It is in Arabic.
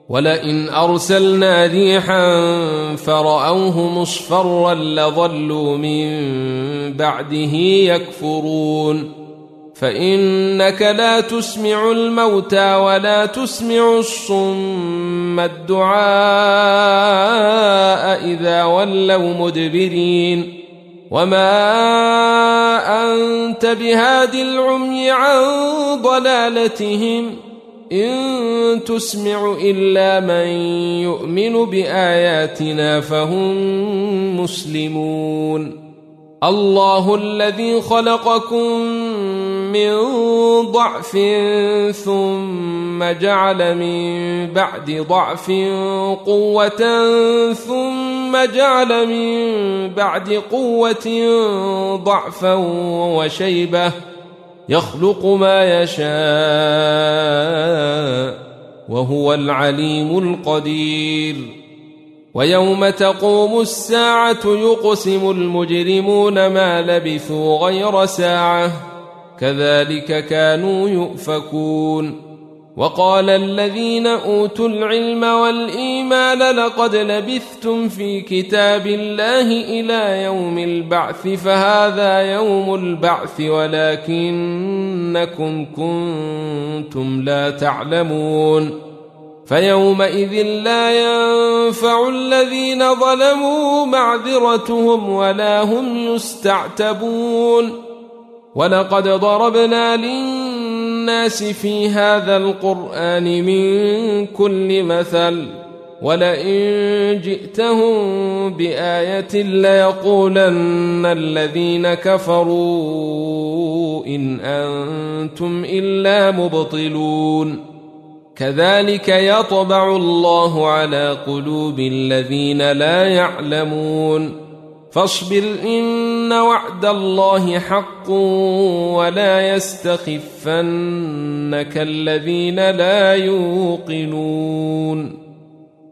ولئن أرسلنا ريحا فرأوه مصفرا لظلوا من بعده يكفرون فإنك لا تسمع الموتى ولا تسمع الصم الدعاء إذا ولوا مدبرين وما أنت بهاد العمي عن ضلالتهم إن تسمع إلا من يؤمن بآياتنا فهم مسلمون الله الذي خلقكم من ضعف ثم جعل من بعد ضعف قوة ثم جعل من بعد قوة ضعفا وشيبة يخلق ما يشاء وهو العليم القدير ويوم تقوم الساعة يقسم المجرمون ما لبثوا غير ساعة كذلك كانوا يؤفكون وقال الذين أوتوا العلم والإيمان لقد لبثتم في كتاب الله إلى يوم البعث فهذا يوم البعث ولكنكم كنتم لا تعلمون فيومئذ لا ينفع الذين ظلموا معذرتهم ولا هم يستعتبون ولقد ضربنا للناس في هذا القرآن من كل مثل ولئن جئتهم بآية ليقولن الذين كفروا إن أنتم إلا مبطلون كذلك يطبع الله على قلوب الذين لا يعلمون فاصبر إن وعد الله حق ولا يستخفنك الذين لا يوقنون